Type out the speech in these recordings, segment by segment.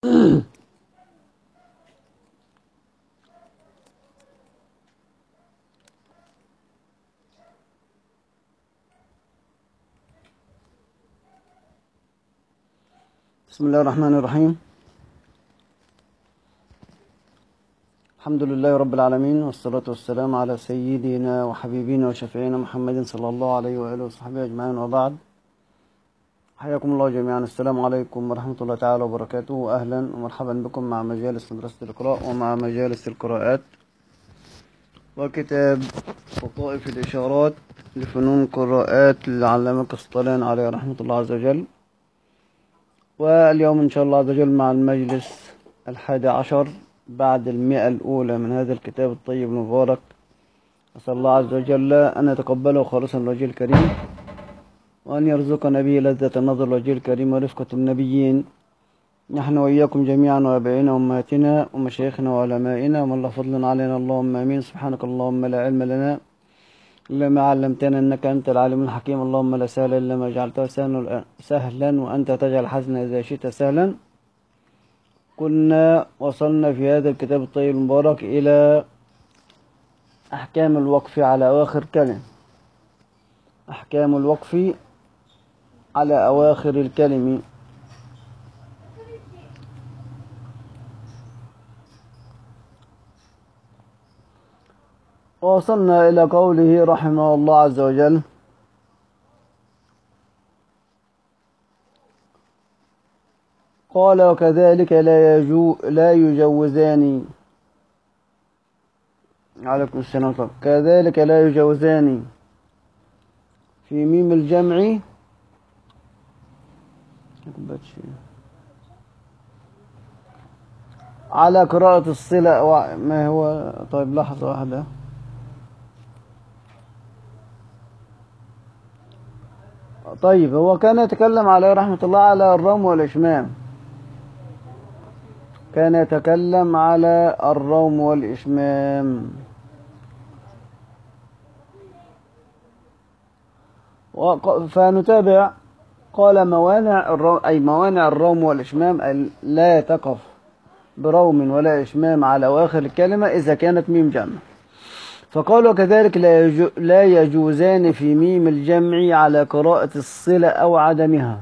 بسم الله الرحمن الرحيم. الحمد لله رب العالمين، والصلاة والسلام على سيدنا وحبيبنا وشفيعنا محمد صلى الله عليه وآله وصحبه أجمعين، وبعد. حياكم الله جميعا. السلام عليكم ورحمة الله تعالى وبركاته، أهلا ومرحبا بكم مع مجالس مدرسة القراء ومع مجالس القراءات وكتاب لطائف الإشارات لفنون قراءات للعلامة قسطلاني عليه رحمة الله عز وجل. واليوم إن شاء الله عز وجل مع المجلس 11 بعد 100 الأولى من هذا الكتاب الطيب المبارك. أسأل الله عز وجل أن يتقبله خالصا لوجهه الكريم، وأن يرزقنا به لذة النظر لوجهه الكريم ورفقة النبيين، نحن وإياكم جميعا، وآبائنا وأمهاتنا ومشايخنا وعلمائنا ومن له فضل علينا، اللهم آمين. سبحانك اللهم لا علم لنا إلا ما علمتنا إنك أنت العليم الحكيم. اللهم لا سهل إلا ما جعلته سهلا وأنت تجعل الحزن إذا شئت سهلا. كنا وصلنا في هذا الكتاب الطيب المبارك إلى أحكام الوقف على أواخر كلمة. أحكام الوقف على أواخر الكلم. ووصلنا إلى قوله رحمه الله عز وجل: قال وكذلك لا يجوزان. عليكم السلام ورحمة الله. كذلك لا يجوزان في ميم الجمع على قراءة الصلة. ما هو؟ طيب لحظة واحدة. طيب هو كان يتكلم عليه رحمة الله على الروم والإشمام. كان يتكلم على الروم والإشمام. فنتابع. قال موانع الروم والإشمام لا تقف بروم ولا إشمام على أواخر الكلمة إذا كانت ميم جمع. فقال وكذلك لا يجوزان في ميم الجمع على قراءة الصلة أو عدمها،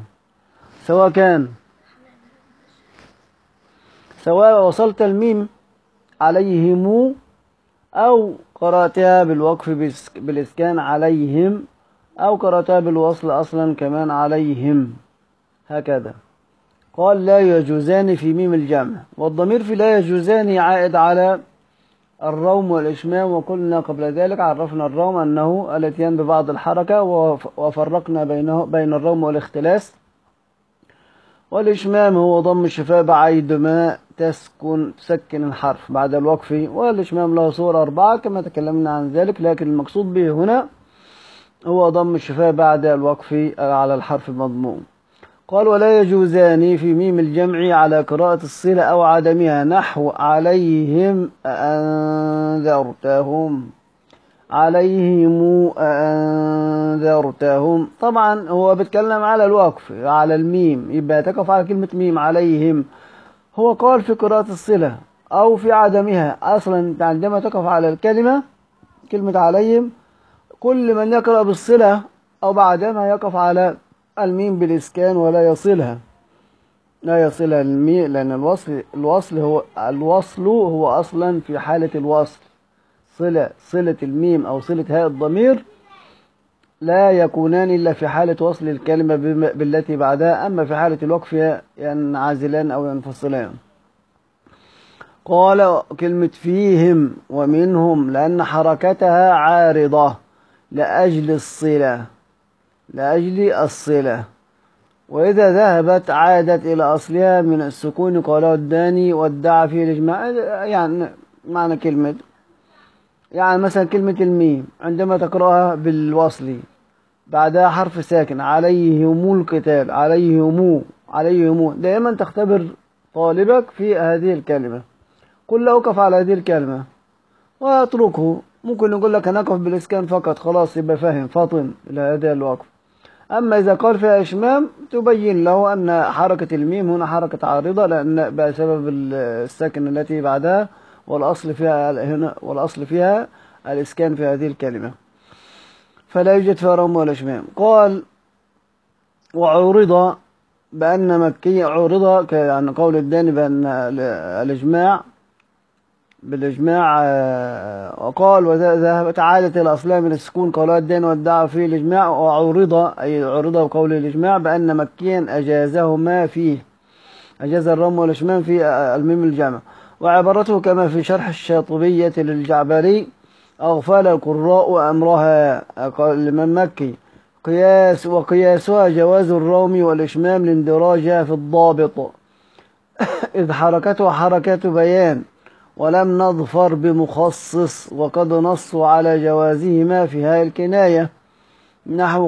سواء وصلت الميم عليهم أو قرأتها بالوقف بالإسكان عليهم، أو قرأتها بالوصل أصلا كمان عليهم، هكذا. قال لا يجوزان في ميم الجمع، والضمير في لا يجوزان عائد على الروم والإشمام. وقلنا قبل ذلك عرفنا الروم أنه الاتيان ببعض الحركة، وفرقنا بين الروم والاختلاس. والإشمام هو ضم الشفاه بعيد ما تسكن الحرف بعد الوقف. والإشمام له صور 4 كما تكلمنا عن ذلك، لكن المقصود به هنا هو ضم الشفاه بعد الوقف على الحرف المضموم. قال ولا يجوزان في ميم الجمع على قراءة الصلة أو عدمها، نحو عليهم أأنذرتهم، عليهم أأنذرتهم. طبعا هو بيتكلم على الوقف على الميم، يبقى تقف على كلمة ميم عليهم. هو قال في قراءة الصلة أو في عدمها. أصلا عندما تقف على كلمة عليهم، كل من يقرأ بالصلة أو بعدما يقف على الميم بالإسكان ولا يصلها، الميم، لأن الوصل هو أصلا في حالة الوصل. صلة الميم أو صلة هاء الضمير لا يكونان إلا في حالة وصل الكلمة بالتي بعدها، أما في حالة الوقف ينعزلان أو ينفصلان. قال كلمة فيهم ومنهم لأن حركتها عارضة لأجل الصلة، وإذا ذهبت عادت إلى أصلها من السكون. قاله الداني وادعى فيه الإجماع. يعني معنى كلمة، يعني مثلا كلمة الميم عندما تقرأها بالوصل بعدها حرف ساكن، عليهم القتال، عليهم دائما تختبر طالبك في هذه الكلمة. قل له أوقف على هذه الكلمة واتركه. ممكن يقول لك هنقف بالإسكان فقط، خلاص يبقى فاهم، فاطن إلى هذا الوقف. أما إذا قال فيها إشمام تبين له أن حركة الميم هنا حركة عارضة، لأن بسبب الساكن التي بعدها، والأصل فيها الإسكان في هذه الكلمة، فلا يوجد فيها رم ولا إشمام. قال وعورض بأن مكي، عورض يعني قول الداني بأن الإجماع بالإجماع، وقال وذهبت عادة إلى أصلها من السكون قولها الداني وادعى فيه الإجماع. وعورض أي عورض بقول الإجماع بأن مكيا أجازهما فيه، أجاز الرم والإشمام في الميم الجمع. وعبارته كما في شرح الشاطبية للجعبري أغفل القراء أمرها لمن مكي وقياسها جواز الروم والإشمام لاندراجها في الضابط، إذ حركته حركة بيان ولم نظفر بمخصص، وقد نصوا على جوازهما في هاي الكناية، نحو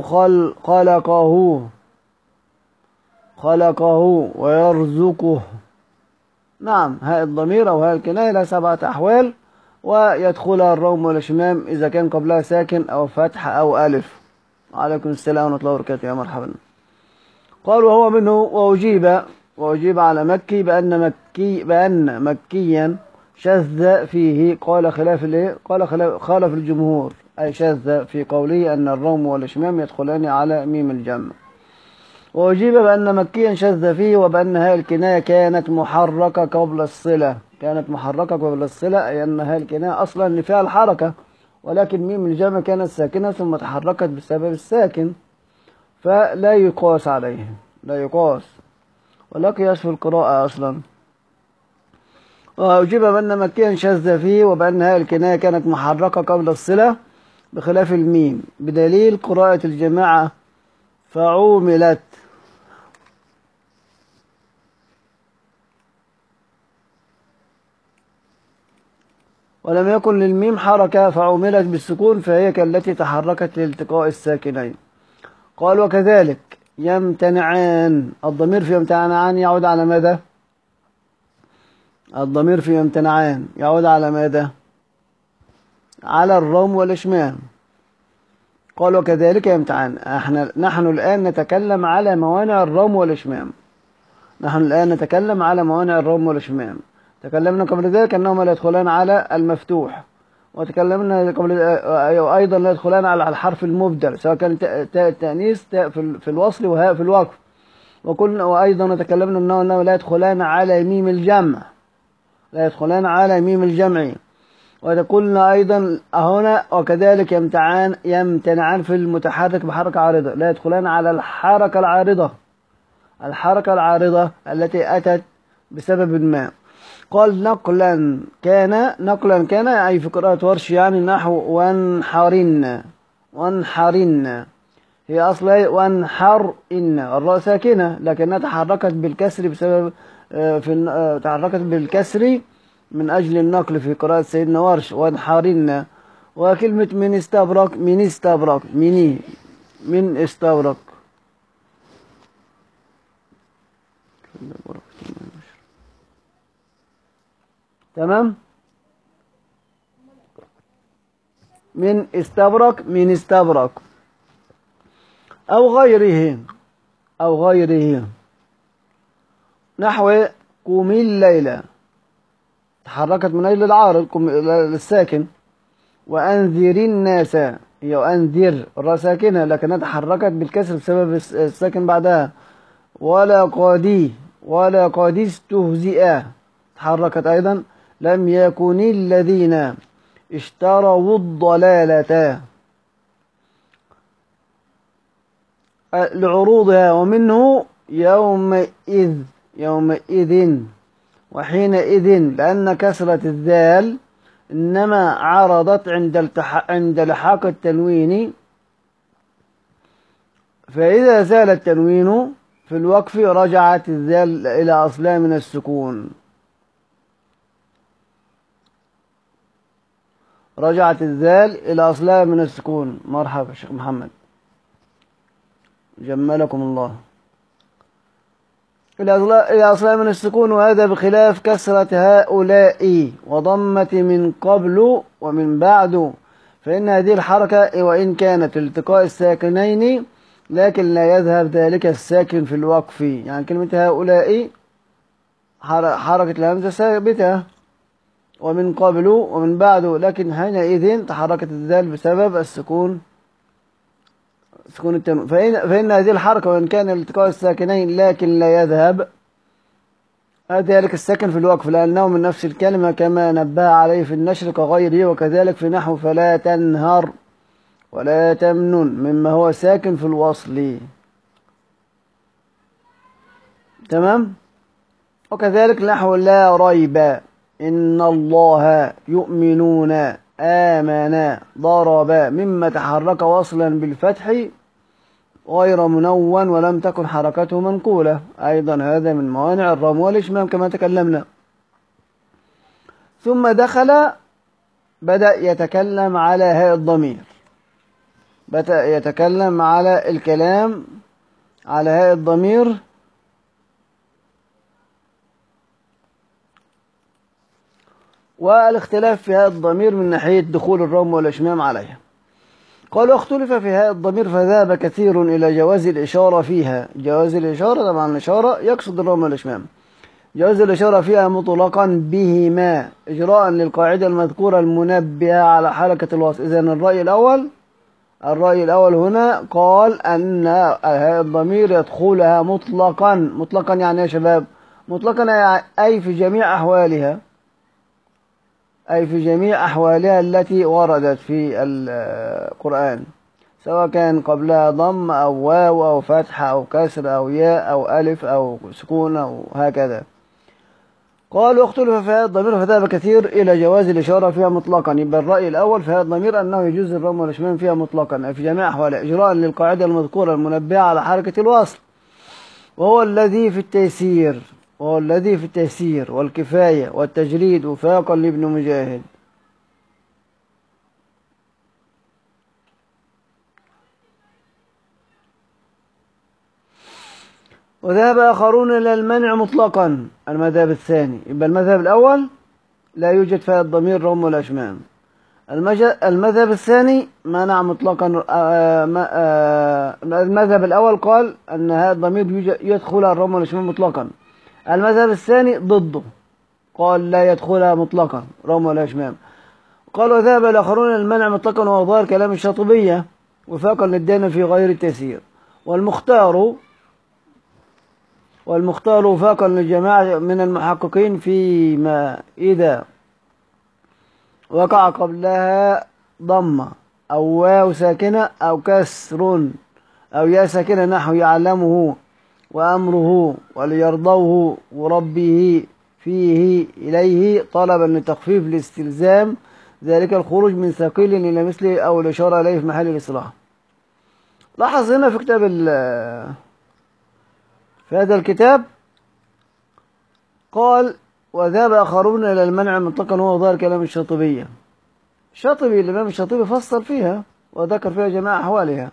خلقه ويرزقه. نعم، هاء الضمير أو هاء الكناية لها 7 أحوال، ويدخلها الروم والإشمام إذا كان قبلها ساكن أو فتح أو ألف. وعليكم السلام ورحمة الله وبركاته، يا مرحبا. قال وهو منه وأجيب على مكي بأن مكيا شذ فيه، قال خالف الجمهور، أي شذ في قوله أن الروم والإشمام يدخلان على ميم الجمع. وأجيب بأن مكيا شذ فيه، وبأن هاء الكناية كانت محركة قبل الصلة، أي أن هاء الكناية أصلا اللي فيها الحركة، ولكن ميم الجمع كانت ساكنة ثم تحركت بسبب الساكن، فلا يقاس عليه، لا يقاس ولا قياس في القراءة أصلا. وأجيب بأن مكيا شذ فيه، وبأن هاء الكناية كانت محركة قبل الصلة بخلاف الميم، بدليل قراءة الجماعة فعوملت. ولم يكن للميم حركة فعوملت بالسكون، فهي كالتي تحركت لالتقاء الساكنين. قال وكذلك يمتنعان، الضمير في يمتنعان يعود على ماذا؟ الضمير في يمتنعان يعود على ماذا؟ على الروم والإشمام. قال وكذلك يمتنعان، نحن الآن نتكلم على موانع الروم والإشمام. تكلمنا قبل ذلك أنهما لا يدخلان على المفتوح، وتكلمنا قبل أيضا لا يدخلان على الحرف المبدل، سواء كان تاء التأنيث، تاء في الوصل، وهاء في الوقف. وأيضا تكلمنا أنه لا يدخلان على ميم الجمع، وقلنا أيضا هنا وكذلك يمتنعان في المتحرك بحركة عارضة، لا يدخلان على الحركة العارضة التي أتت بسبب ما. قال نقلا كان أي في قراءة ورش، يعني نحو وانحرن، هي أصلا وانحر إن الراء ساكنة لكنها تحركت بالكسر بسبب تحركت بالكسر من أجل النقل في قراءة سيدنا ورش وانحرن. وكلمة من استبرق تمام، من استبرق أو غيره نحو قم الليلة، تحركت من أجل العارض للساكن. وأنذر الناس، هي وأنذر الراء ساكنة لكنها تحركت بالكسر بسبب الساكن بعدها. ولا قد استهزئ، تحركت أيضا. لم يكن الذين اشتروا الضلالة لعروضها، ومنه يومئذ وحينئذ، لأن كسرة الذال إنما عرضت عند لحاق التنوين، فإذا زال التنوين في الوقف رجعت الذال إلى أصلها من السكون، مرحبا شيخ محمد، جملكم الله. إلى أصلها من السكون، وهذا بخلاف كسرة هؤلاء وضمة من قبل ومن بعد، فإن هذه الحركة وإن كانت التقاء الساكنين لكن لا يذهب ذلك الساكن في الوقف. يعني كلمة هؤلاء حركة الهمزة ثابتة، ومن قبله ومن بعده، لكن حينئذ تحركت الذال بسبب السكون، سكون التنوين. فإن هذه الحركة وإن كان التقاء الساكنين لكن لا يذهب ذلك الساكن في الوقف، لأنه من نفس الكلمة كما نبه عليه في النشر كغيره، وكذلك في نحو فلا تنهر ولا تمنن مما هو ساكن في الوصل. تمام. وكذلك نحو لا ريب، إن الله يؤمنون، آمن، ضرب، مما تحرك وصلا بالفتح غير منون ولم تكن حركته منقولة، أيضا هذا من موانع الرم والإشمام كما تكلمنا. ثم دخل بدأ يتكلم على هاء الضمير، بدأ يتكلم على الكلام على هاء الضمير. والاختلاف في هاء الضمير من ناحية دخول الرم والإشمام عليها. قالوا اختلف في هاء الضمير فذهب كثير إلى جواز الإشارة فيها. جواز الإشارة، طبعا الإشارة يقصد الرم والإشمام، جواز الإشارة فيها مطلقا بهما إجراء للقاعدة المذكورة المنبهة على حركة الوصل. إذن الرأي الأول هنا قال أن هاء الضمير يدخلها مطلقا. مطلقا يعني يا شباب، مطلقا أي في جميع أحوالها، أي في جميع أحوالها التي وردت في القرآن، سواء كان قبلها ضم أو واو أو فتح أو كسر أو ياء أو ألف أو سكون أو هكذا. قالوا اختلف في هذا الضمير فذهب كثير إلى جواز الإشارة فيها مطلقا. يبقى الرأي الأول في هذا الضمير أنه يجوز الرم والإشمام فيها مطلقا أي في جميع أحوالها إجراء للقاعدة المذكورة المنبهة على حركة الوصل، وهو الذي في التيسير والكفاية والتجريد وفاقا لابن مجاهد. وذهب آخرون إلى المنع مطلقا، المذهب الثاني. يبقى المذهب الأول لا يوجد فيها الضمير رم والأشمام. المذهب الثاني منع مطلقا. المذهب الأول قال أن هذا الضمير يدخلها الرم والأشمام مطلقا. المذهب الثاني ضده، قال لا يدخلها مطلقا رم والأشمام. قال وذهب الآخرون إلى المنع مطلقا، وهو ظاهر كلام الشاطبية وفاقا للدين في غير التيسير. والمختار وفاقا للجماعة من المحققين فيما إذا وقع قبلها ضمة أو واو ساكنة أو كسر أو ياء ساكنة نحو يعلمه وأمره وليرضوه وربه فيه إليه طلبا لتخفيف الاستلزام ذلك الخروج من ثقيل إلى مثله أو الإشارة إليه في محل الإصلاح. لاحظ هنا في كتاب في هذا الكتاب قال وذهب آخرون إلى المنع مطلقا، هو ظاهر كلام الشاطبية. الإمام الشاطبي فصل فيها وذكر فيها جميع أحوالها،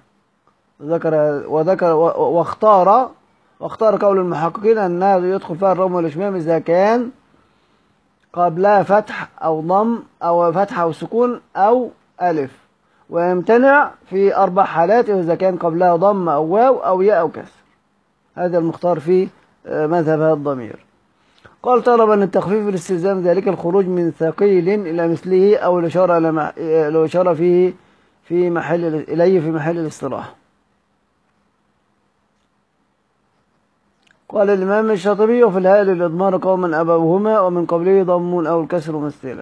واختار قول المحققين أنها يدخل فيها الرم والإشمام إذا كان قبلها فتح أو ضم أو فتح أو سكون أو ألف، ويمتنع في 4 حالات إذا كان قبلها ضم أو واو أو ياء أو كسر. هذا المختار في مذهب هذا الضمير. قال طلبا للتخفيف الاستلزام ذلك الخروج من ثقيل إلى مثله أو الإشارة فيه في محل الاصطلاح. قال الإمام الشاطبي وفي الهاء للإضمار قوما أبوهما ومن قبله ضم أو الكسر مثلا.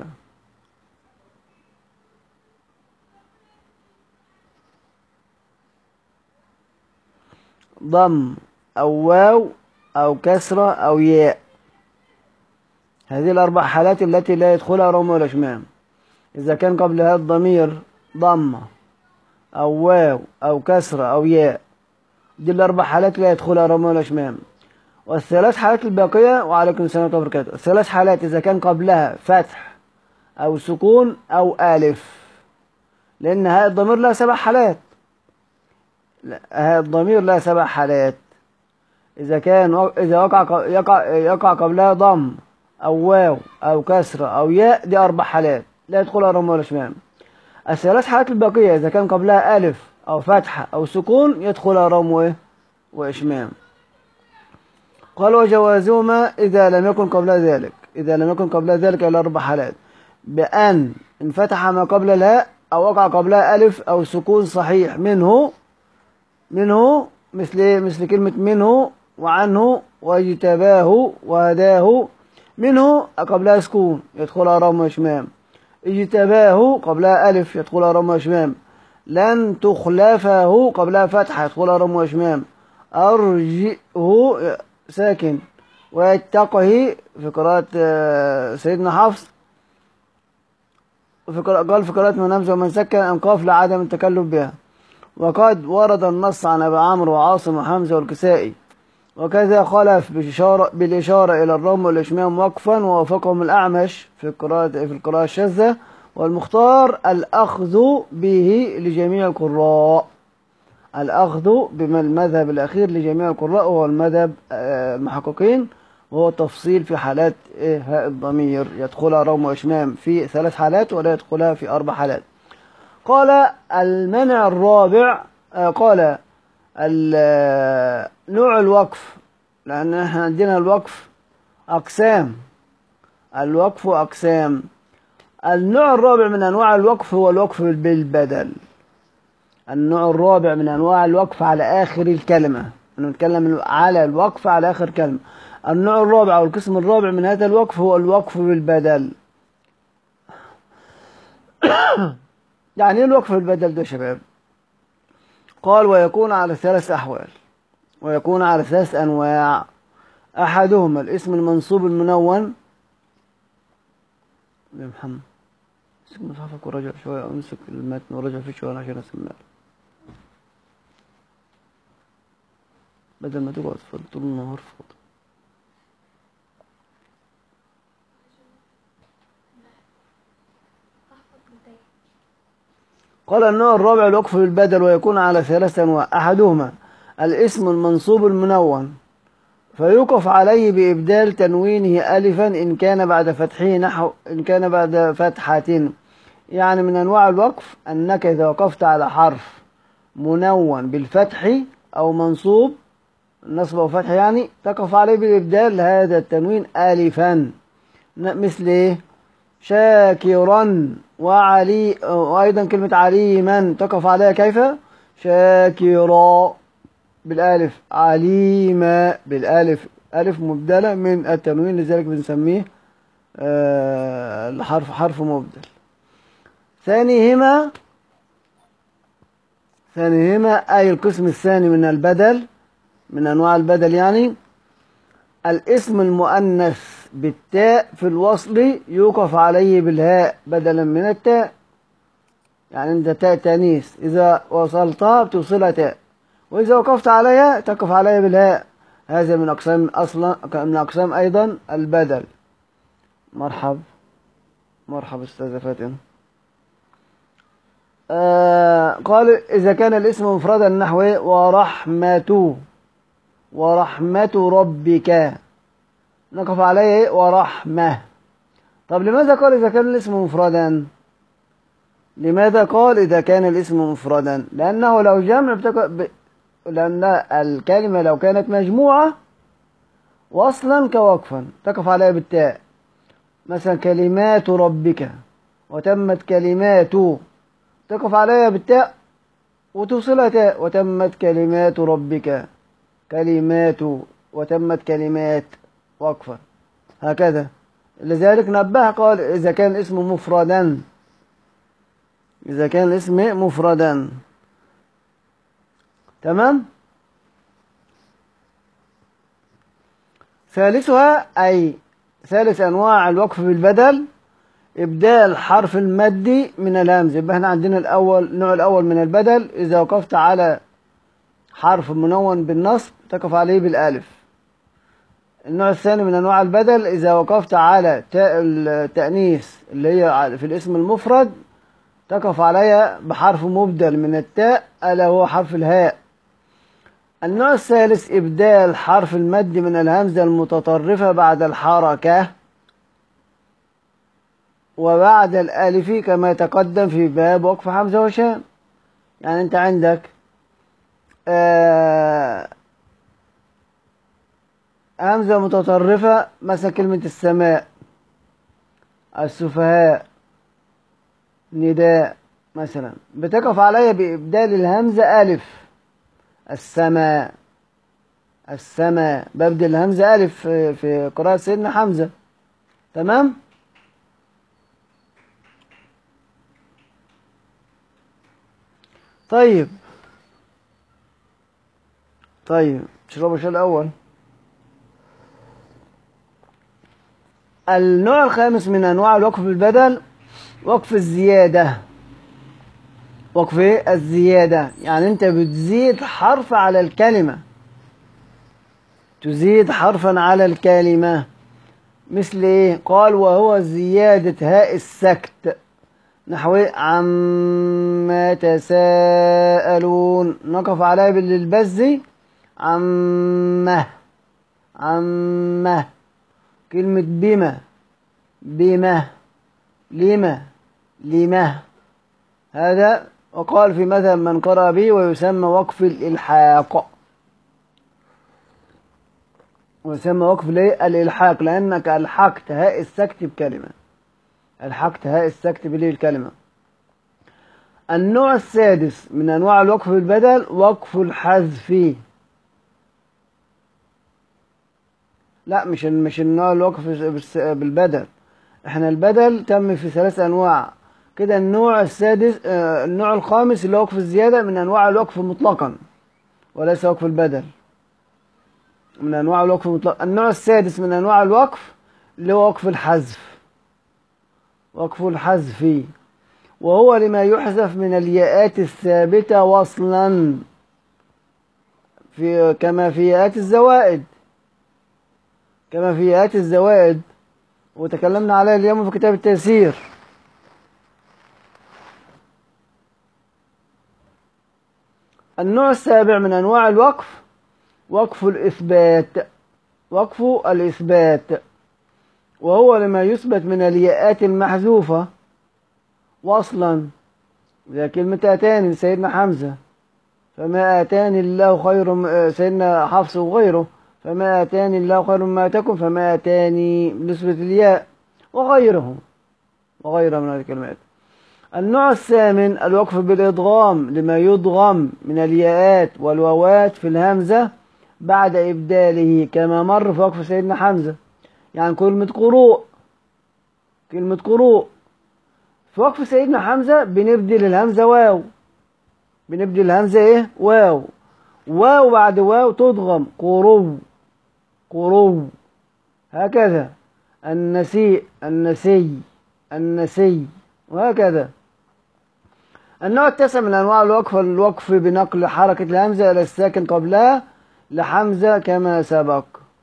ضم أو واو أو كسرة أو ياء، هذه ال4 حالات التي لا يدخلها رم ولا إشمام. إذا كان قبل هذا الضمير ضمة أو واو أو كسرة أو ياء، دي ال4 حالات لا يدخلها رم ولا إشمام. والثلاث حالات الباقية وعليكم السلام ورحمة الله وبركاته، الثلاث حالات إذا كان قبلها فتح أو سكون أو ألف، لأن هذا الضمير له 7 حالات. هذا الضمير له 7 حالات. إذا يقع قبلها ضم أو واو أو كسرة أو ياء، دي 4 حالات لا يدخلها رم ولا إشمام. الثلاث حالات الباقية إذا كان قبلها ألف أو فتحة أو سكون يدخل رم وإشمام. قال وجوازهما إذا لم يكن قبل ذلك، إذا لم يكن قبل ذلك إلا 4 حالات: بأن انفتح ما قبل الهاء أو وقع قبلها ألف أو سكون صحيح منه مثل كلمة منه وعنه واجتباه وهداه. منه قبلها سكون يدخلها رم وإشمام، اجتباه قبلها ألف يدخلها رم وإشمام، لن تخلفه قبلها فتحة يدخلها رم وإشمام، أرجئه ساكن، ويتقه في قراءة سيدنا حفص قال في قراءة من همزة ومن سكن أنقاف لعدم التكلف بها. وقد ورد النص عن أبي عمرو وعاصم وحمزة والكسائي، وكذا خلف بالإشارة إلى الرم والإشمام وقفا، ووافقهم الأعمش في القراءة الشاذة، والمختار الأخذ به لجميع القراء. الأخذ بالمذهب الأخير لجميع القراء هو المذهب المحققين، وهو تفصيل في حالات هاء الضمير يدخلها رم وإشمام في 3 حالات ولا يدخلها في 4 حالات. قال المنع الرابع، قال نوع الوقف، لأن احنا عندنا الوقف أقسام، الوقف أقسام. النوع الرابع من أنواع الوقف هو الوقف بالبدل. النوع الرابع من أنواع الوقف على آخر الكلمة، نتكلم على الوقف على آخر كلمة. النوع الرابع أو القسم الرابع من هذا الوقف هو الوقف بالبدل. يعني ايه الوقف بالبدل ده يا شباب؟ قال ويكون على 3 أحوال، ويكون على 3 أنواع. أحدهما الاسم المنصوب المنون. يا محمد امسك مصحفك وراجع شوية، أو امسك المتن وراجع فيه شوية عشان أسمع، بدل ما تقعد طول النهار فاضي. قال النوع الرابع الوقف بالبدل، ويكون على 3 أنواع. أحدهما الاسم المنصوب المنون، فيوقف عليه بإبدال تنوينه ألفا إن كان بعد فتحه إن كان بعد فتحة. يعني من أنواع الوقف أنك إذا وقفت على حرف منون بالفتح أو منصوب نصب أو فتح، يعني تقف عليه بإبدال هذا التنوين ألفا، مثل إيه؟ شاكرا وأيضا كلمة عليما تقف عليها كيف؟ شاكرا بالالف، عليما بالالف، الف مبدله من التنوين، لذلك بنسميه الحرف حرف مبدل. ثانيهما أي القسم الثاني من البدل، من انواع البدل، يعني الاسم المؤنث بالتاء في الوصل يوقف عليه بالهاء بدلا من التاء. يعني انت تاء تانيث اذا وصلتها بتوصلها تاء، وإذا وقفت عليها تقف عليها بالهاء. هذا من أقسام أيضا البدل. مرحب أستاذة فاتن. قال إذا كان الاسم مفردا نحو ورحمة ربك نقف عليه ورحمة. طب لماذا قال إذا كان الاسم مفردا؟ لماذا قال إذا كان الاسم مفردا؟ لأنه لو جمع لأن الكلمة لو كانت مجموعة وصلا كوقفا تقف عليها بالتاء، مثلا كلمات ربك وتمت كلمات، تقف عليها بالتاء وتوصلها تاء، وتمت كلمات ربك، كلمات وتمت كلمات وقفا، هكذا. لذلك نبه قال إذا كان الاسم مفردا، إذا كان الاسم مفردا. تمام. ثالثها أي ثالث أنواع الوقف بالبدل إبدال حرف المد من الهمز. يبقى احنا عندنا النوع الأول من البدل إذا وقفت على حرف منون بالنصب تقف عليه بالألف. النوع الثاني من أنواع البدل إذا وقفت على تاء التأنيث اللي هي في الاسم المفرد تقف عليها بحرف مبدل من التاء ألا هو حرف الهاء. النوع الثالث إبدال حرف المد من الهمزة المتطرفة بعد الحركة وبعد الألف كما تقدم في باب وقف حمزة وشام. يعني انت عندك آه همزة متطرفة، مثلا كلمة السماء، السفهاء، نداء، مثلا بتقف عليا بإبدال الهمزة ألف. السماء، السماء، ببدل الهمزة ألف في قراءة سيدنا حمزة. تمام. طيب طيب، اشربوا شاي الأول. النوع الخامس من أنواع الوقف بالبدل وقف الزيادة. وقف ايه؟ الزيادة، يعني انت بتزيد حرف على الكلمة، تزيد حرفا على الكلمة. مثل ايه؟ قال وهو زيادة هاء السكت، نحو عما تساءلون، نقف عليها بالبزي عمه، عمه. كلمة بما، بما، لما، لما، هذا. وقال في مثل من قرأ به ويسمى وقف الإلحاق، ويسمى وقف الإلحاق، لأنك ألحقت هاء السكت بكلمة، ألحقت هاء السكت بليه الكلمة. النوع السادس من أنواع الوقف بالبدل وقف الحذف. لا، مش النوع الوقف بالبدل، احنا البدل تم في 3 أنواع كده. النوع السادس النوع الخامس اللي هو وقف الزيادة من أنواع الوقف مطلقا، وليس وقف البدل، من أنواع الوقف مطلقا. النوع السادس من أنواع الوقف اللي هو وقف الحذف، وقف الحذف، وهو لما يحذف من الياءات الثابتة وصلا، كما في ياءات الزوائد، كما في ياءات الزوائد، وتكلمنا عليها اليوم في كتاب التيسير. النوع السابع من أنواع الوقف وقف الإثبات، وقف الإثبات، وهو لما يثبت من الياءات المحذوفة وصلا، زي كلمة آتاني سيدنا حمزة، فما آتاني الله خير، سيدنا حفص وغيره، فما آتاني الله خير مما آتاكم، فما آتاني بنسبة الياء، وغيره، وغيره من هذه الكلمات. النوع الثامن الوقف بالإدغام، لما يدغم من الياءات والواوات في الهمزة بعد إبداله، كما مر في وقف سيدنا حمزة. يعني كلمة قروء، كلمة قروء في وقف سيدنا حمزة بنبدل الهمزة واو، بنبدل الهمزة ايه؟ واو، واو بعد واو تدغم، قرو، قرو، هكذا. النسيء، النسي، النسي، وهكذا. النوع التاسع من أنواع الوقف الوقف بنقل حركة الهمزة إلى الساكن قبلها لحمزة كما سبق.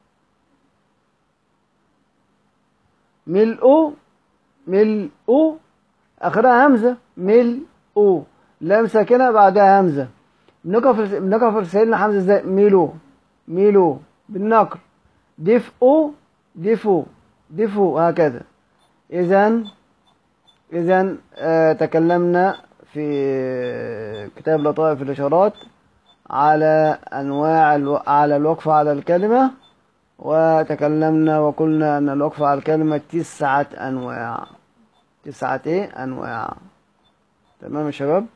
ملء، ملء، آخرها همزة، ملء، لام ساكنة بعدها همزة. بنقف سيدنا حمزة ازاي؟ ميلو، ميلو، بالنقل. دفء، دفو، دفو، هكذا. إذن تكلمنا في كتاب لطائف الإشارات على أنواع على الوقف على الكلمة، وتكلمنا وقلنا أن الوقف على الكلمة 9 أنواع، 9 إيه؟ أنواع. تمام يا شباب؟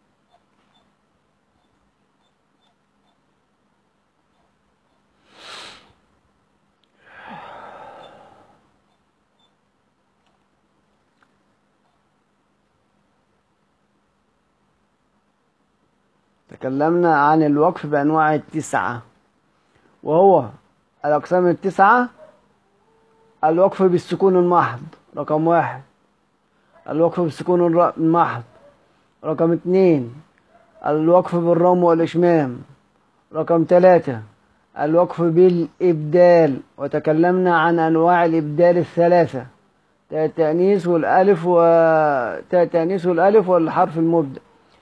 تكلمنا عن الوقف بأنواع 9، وهو الأقسام 9: الوقف بالسكون المحض رقم 1، الوقف بالسكون المحض رقم 2، الوقف بالرم والإشمام رقم 3، الوقف بالإبدال، وتكلمنا عن أنواع الإبدال الثلاثة: تاء التأنيث والألف تاء التأنيث والألف والحرف المبدأ.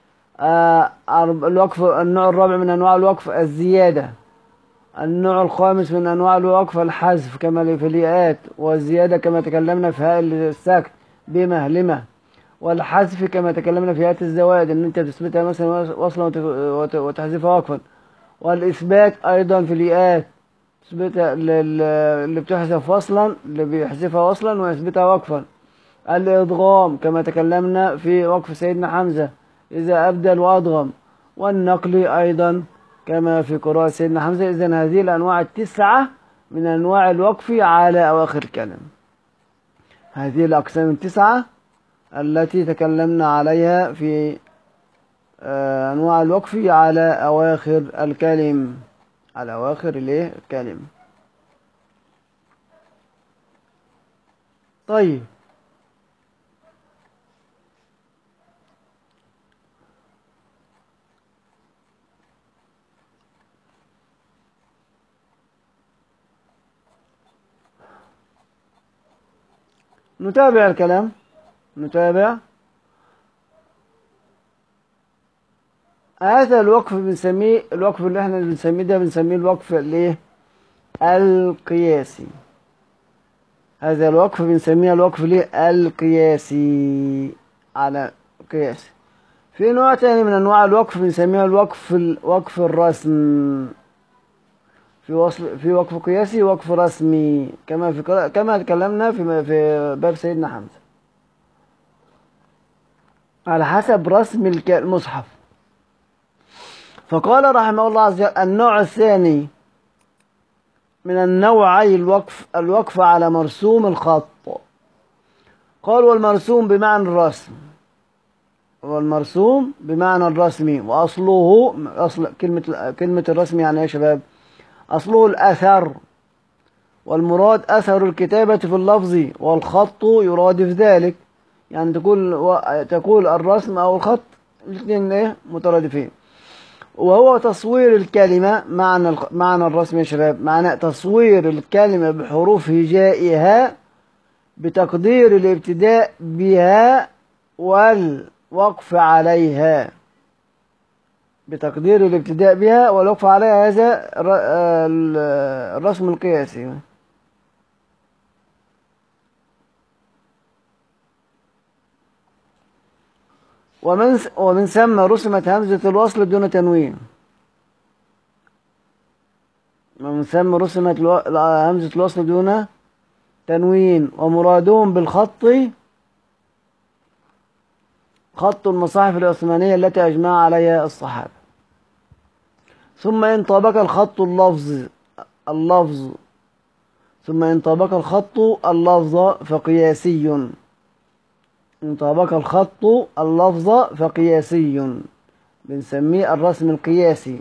الوقف النوع الرابع من أنواع الوقف الزيادة. النوع الخامس من أنواع الوقف الحذف كما في الياءات، والزيادة كما تكلمنا في هاء الساكت، بما، لما. والحذف كما تكلمنا في آيات الزوائد ان انت تثبتها مثلا وصلا وتحذفها وقفا. والاثبات ايضا في الياءات تثبتها اللي بتحذف وصلا، اللي بيحذفها وصلا ويثبتها وقفا. الادغام كما تكلمنا في وقف سيدنا حمزة اذا ابدل وادغم. والنقل ايضا كما في قراءة سيدنا حمزة. اذن هذه الانواع التسعة من انواع الوقف على اواخر الكلم. هذه الاقسام التسعة التي تكلمنا عليها في أنواع الوقف على أواخر الكلم، على أواخر الكلم. طيب، نتابع الكلام، نتابع. هذا الوقف بنسميه، الوقف اللي احنا بنسميه ده بنسميه الوقف القياسي. هذا الوقف بنسميه الوقف القياسي، على قياسي. في نوع تاني من انواع الوقف بنسميه وقف الرسم. في وقف قياسي ووقف رسمي كما تكلمنا في باب سيدنا حمزة على حسب رسم المصحف. فقال رحمه الله عز وجل: النوع الثاني من النوعي الوقف على مرسوم الخط. قال: والمرسوم بمعنى الرسم، والمرسوم بمعنى الرسم. وأصله كلمة الرسم يعني يا شباب، أصله الأثر، والمراد أثر الكتابة في اللفظ، والخط يرادف ذلك. يعني تقول الرسم أو الخط، الاثنين مترادفين. وهو تصوير الكلمة، معنى الرسم يا شباب معنى تصوير الكلمة بحروف هجائها بتقدير الابتداء بها والوقف عليها. بتقدير الابتداء بها والوقف عليها، هذا الرسم القياسي. ومن ثم رسمت همزة الوصل دون تنوين. ومن ثم رسمت همزة الوصل دون تنوين. ومرادهم بالخط خط المصاحف العثمانية التي أجمع عليها الصحابة. ثم إن طابق الخط اللفظ ثم إن طابق الخط اللفظ فقياسي. إن طابق الخط اللفظ فقياسي، بنسميه الرسم القياسي.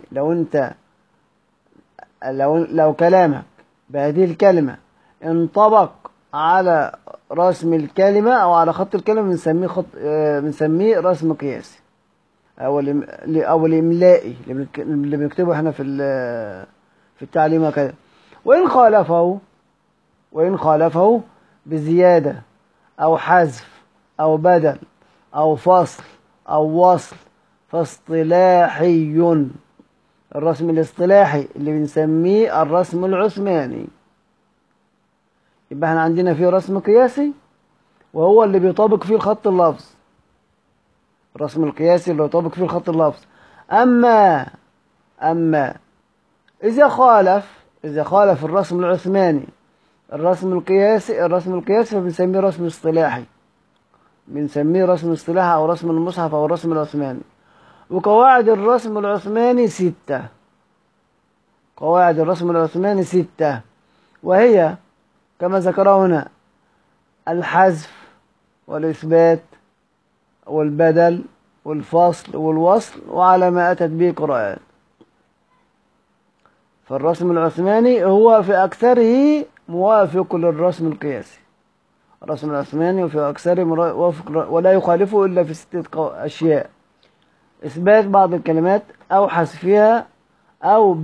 لو كلامك بهذه الكلمة انطبق على رسم الكلمة أو على خط الكلمة بنسميه رسم قياسي أو الإملائي اللي بنكتبه احنا في التعليم كده. وإن خالفه بزيادة أو حذف أو بدل أو فصل أو وصل فاصطلاحي. الرسم الاصطلاحي اللي بنسميه الرسم العثماني. يبقى احنا عندنا فيه رسم قياسي وهو اللي بيطابق فيه الخط اللفظ. الرسم القياسي اللي يطابق فيه الخط اللفظ. أما إذا خالف الرسم العثماني الرسم القياسي فبنسميه رسم اصطلاحي. بنسميه رسم اصطلاحي أو رسم المصحف أو الرسم العثماني. وقواعد الرسم العثماني 6. قواعد الرسم العثماني 6، وهي كما ذكره هنا: الحذف والإثبات والبدل والفصل والوصل وعلى ما أتت به قراءات. فالرسم العثماني هو في أكثره موافق للرسم القياسي. الرسم العثماني وفي أكثره موافق ولا يخالفه إلا في 6 أشياء: إثبات بعض الكلمات أو حذفها أو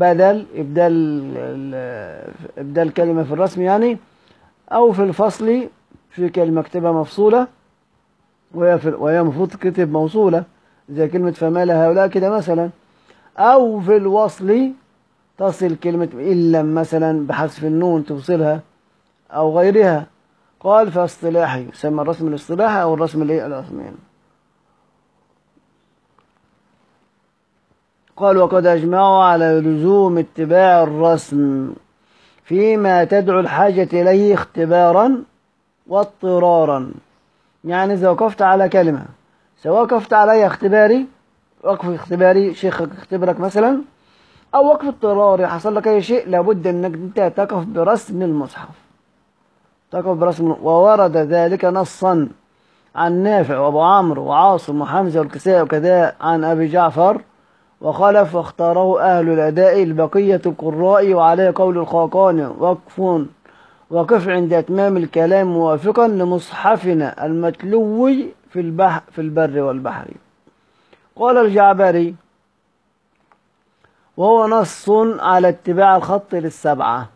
إبدال كلمة في الرسم يعني، أو في الفصل في كلمة اكتبها مفصولة وهي المفروض تكتب موصولة زي كلمة فما لهؤلاء كده مثلا، أو في الوصل تصل كلمة إلا مثلا بحذف النون توصلها أو غيرها. قال فاصطلاحي يسمى الرسم الاصطلاحي أو الرسم العثماني. قال وقد أجمعوا على لزوم اتباع الرسم فيما تدعو الحاجة إليه اختبارا واضطرارا. يعني إذا وقفت على كلمة، سواء وقفت عليها اختباري، وقف اختباري شيخك اختبرك مثلا، أو وقف اضطراري حصل لك أي شيء، لابد أنك أنت تقف برسم المصحف، تقف برسم. وورد ذلك نصا عن نافع وأبو عمرو وعاصم وحمزة والكسائي وكذا عن أبي جعفر وخلف، واختاره أهل الأداء البقية القراء، وعليه قول الخاقاني وقف عند إتمام الكلام موافقا لمصحفنا المتلوي في البر والبحر. قال الجعبري وهو نص على اتباع الخط للسبعة،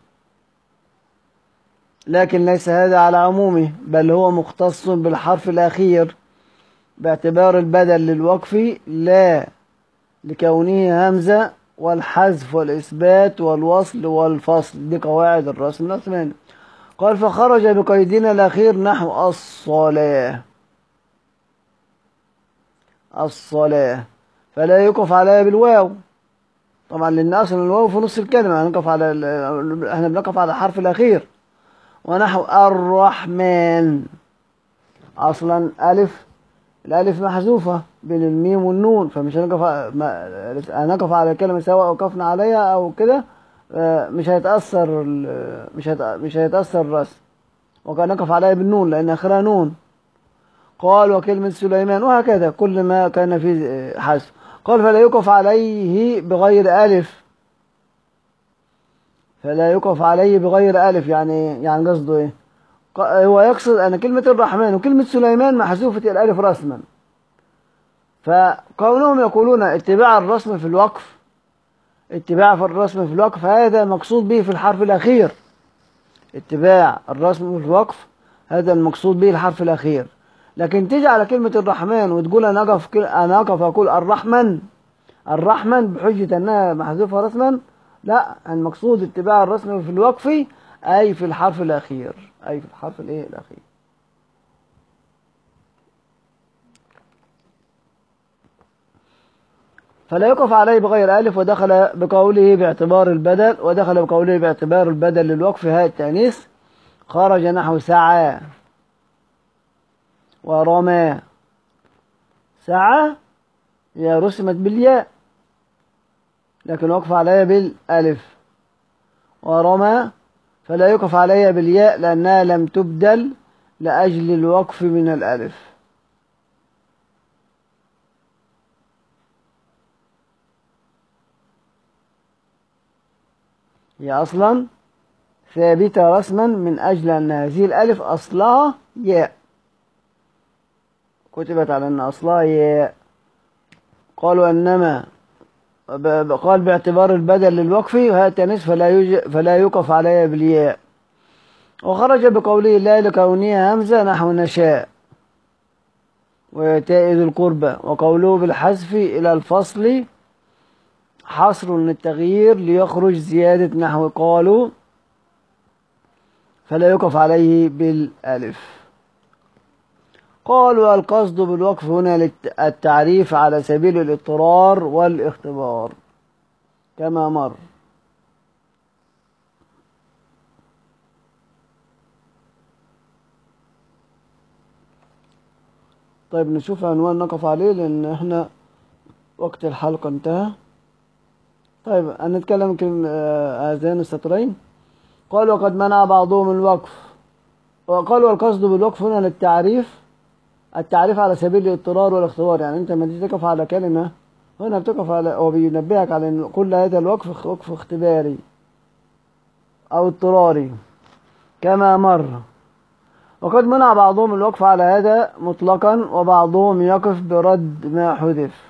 لكن ليس هذا على عمومه، بل هو مختص بالحرف الأخير باعتبار البدل للوقف لا لكونه همزة، والحذف والإثبات والوصل والفصل، دي قواعد الرسم العثماني. قال فخرج بقيدنا الأخير نحو الصلاة فلا يقف عليها بالواو، طبعا لأن أصلا الواو في نص الكلمة، احنا بنقف على الحرف الأخير. ونحو الرحمن، أصلا الألف محذوفة بين الميم والنون، فمش هنقف على الكلمة سواء وقفنا عليها أو كده، مش هيتأثر الرسم، وكان نقف عليها بالنون لأن آخرها نون. قال وكلمة سليمان، وهكذا كل ما كان فيه حذف. قال فلا يقف عليه بغير ألف، يعني قصده إيه؟ هو يقصد أن كلمة الرحمن وكلمة سليمان محذوفة الألف رسما، فكونهم يقولون اتباع الرسم في الوقف هذا مقصود به في الحرف الأخير. اتباع الرسم في الوقف هذا المقصود به الحرف الأخير. لكن تيجي على كلمة الرحمن وتقول أنا أقف أقول الرحمن بحجة أنها محذوفة رسما، لا، المقصود اتباع الرسم في الوقف أي في الحرف الأخير، الأخير. فلا يقف عليه بغير ألف. ودخل بقوله باعتبار البدل للوقف هاء التأنيث، خرج نحو سعى ورمى. سعى هي رسمت بالياء لكن وقف عليها بالألف، ورمى فلا يقف عليها بالياء لأنها لم تبدل لأجل الوقف من الألف. هي أصلا ثابتة رسما من أجل أن هذه الألف أصلها ياء، كتبت على أن أصلها ياء. قالوا إنما قال باعتبار البدل للوقف وهي التأنيث فلا يقف عليها بالياء. وخرج بقوله لا لكونها همزة نحو نشاء وتاء ذي القربى. وقوله بالحذف إلى الفصل حصر للتغيير ليخرج زيادة نحو قالوا فلا يقف عليه بالألف. قالوا القصد بالوقف هنا التعريف على سبيل الاضطرار والاختبار كما مر. طيب نشوف عنوان نقف عليه لأن احنا وقت الحلقة انتهى. طيب هنتكلم هذين السطرين. قال وقد منع بعضهم الوقف. وقالوا القصد بالوقف هنا التعريف على سبيل الاضطرار والاختبار. يعني انت لما تيجي تقف على كلمة هنا بتقف على، هو بينبهك على ان كل هذا الوقف وقف اختباري او اضطراري كما مر. وقد منع بعضهم الوقف على هذا مطلقا، وبعضهم يقف برد ما حذف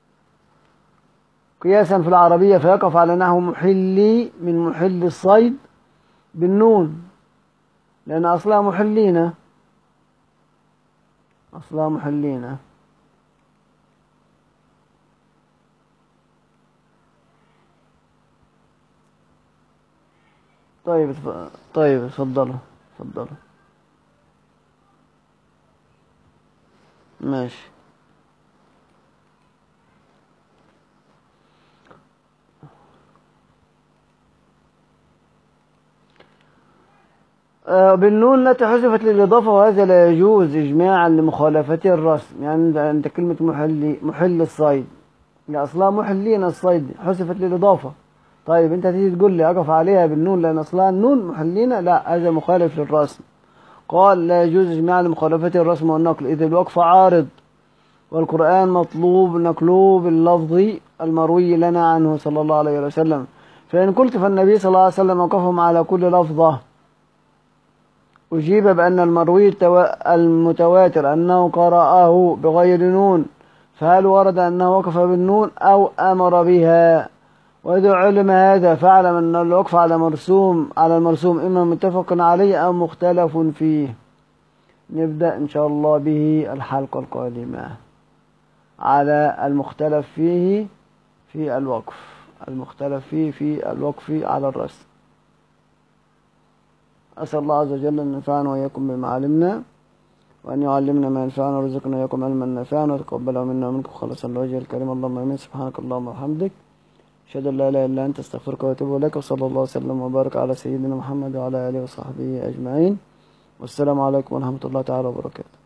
قياسا في العربية، فيقف على نحو محلي من محل الصيد بالنون لأن أصلها محلين. طيب اتفضلوا. ماشي. بالنون التي حذفت للإضافة، وهذا لا يجوز إجماعا لمخالفة الرسم. يعني أنت كلمة محل الصيد، لا أصلها محلين الصيد، حذفت للإضافة. طيب أنت تيجي تقول لي أقف عليها بالنون لأن أصلها النون محلين، لا، هذا مخالف للرسم. قال لا يجوز إجماعا لمخالفة الرسم والنقل، إذ الوقف عارض، والقرآن مطلوب نقله باللفظ المروي لنا عنه صلى الله عليه وسلم. فإن قلت فالنبي صلى الله عليه وسلم وقفهم على كل لفظة، أجيب بأن المروي المتواتر أنه قرأه بغير نون، فهل ورد أنه وقف بالنون أو أمر بها؟ وإذا علم هذا فاعلم أن الوقف على المرسوم إما متفق عليه أو مختلف فيه. نبدأ إن شاء الله به الحلقة القادمة على المختلف فيه في الوقف، المختلف فيه في الوقف على الرسم. أسأل الله عز وجل أن ينفعنا وإياكم بما علمنا، وأن يعلمنا ما ينفعنا، ويرزقنا وإياكم علما نافعا، وتقبله منا ومنكم خالصا لوجهه الكريم. اللهم آمين. سبحانك اللهم وبحمدك، أشهد أن لا إله إلا أنت، أستغفرك وأتوب إليك. وصلى الله وسلم وبارك على سيدنا محمد وعلى آله وصحبه أجمعين. والسلام عليكم ورحمة الله تعالى وبركاته.